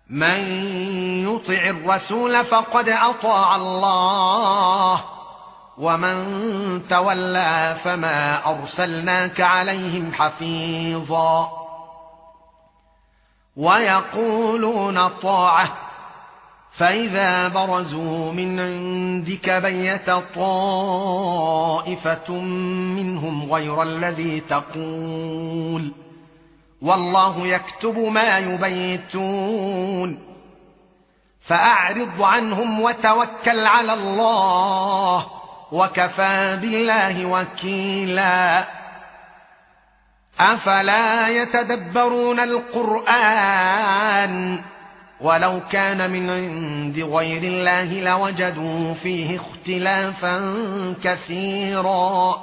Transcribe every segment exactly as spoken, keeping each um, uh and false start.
من يطع الرسول فقد أطاع الله ومن تولى فما أرسلناك عليهم حفيظا ويقولون طاعة فإذا برزوا من عندك بيت طائفة منهم غير الذي تقول والله يكتب ما يبيتون فأعرض عنهم وتوكل على الله وكفى بالله وكيلا أفلا يتدبرون القرآن ولو كان من عند غير الله لوجدوا فيه اختلافا كثيرا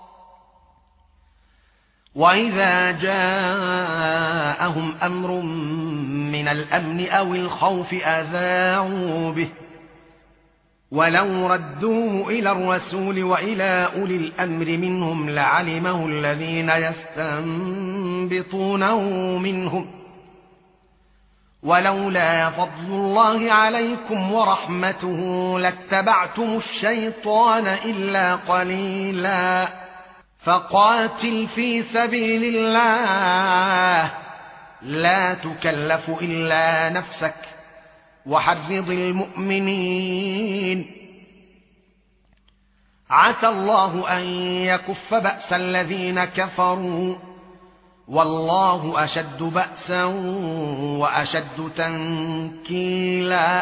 وإذا جاءهم أمر من الأمن أو الخوف أذاعوا به ولو ردوه إلى الرسول وإلى أولي الأمر منهم لعلمه الذين يستنبطونه منهم ولولا فضل الله عليكم ورحمته لاتبعتم الشيطان إلا قليلا فقاتل في سبيل الله لا تكلف إلا نفسك وحرض المؤمنين عسى الله أن يكف بأس الذين كفروا والله أشد بأسا وأشد تنكيلا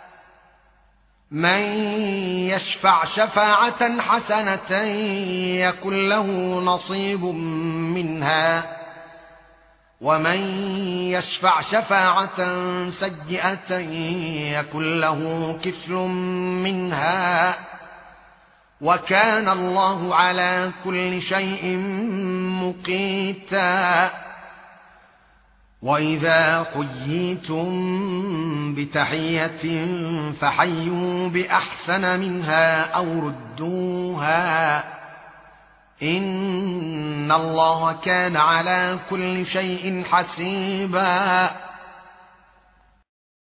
من يشفع شفاعة حسنة يكن له نصيب منها ومن يشفع شفاعة سيئة يكن له كفل منها وكان الله على كل شيء مقيتا وإذا حييتم بتحية فحيوا بأحسن منها أو ردوها إن الله كان على كل شيء حسيبا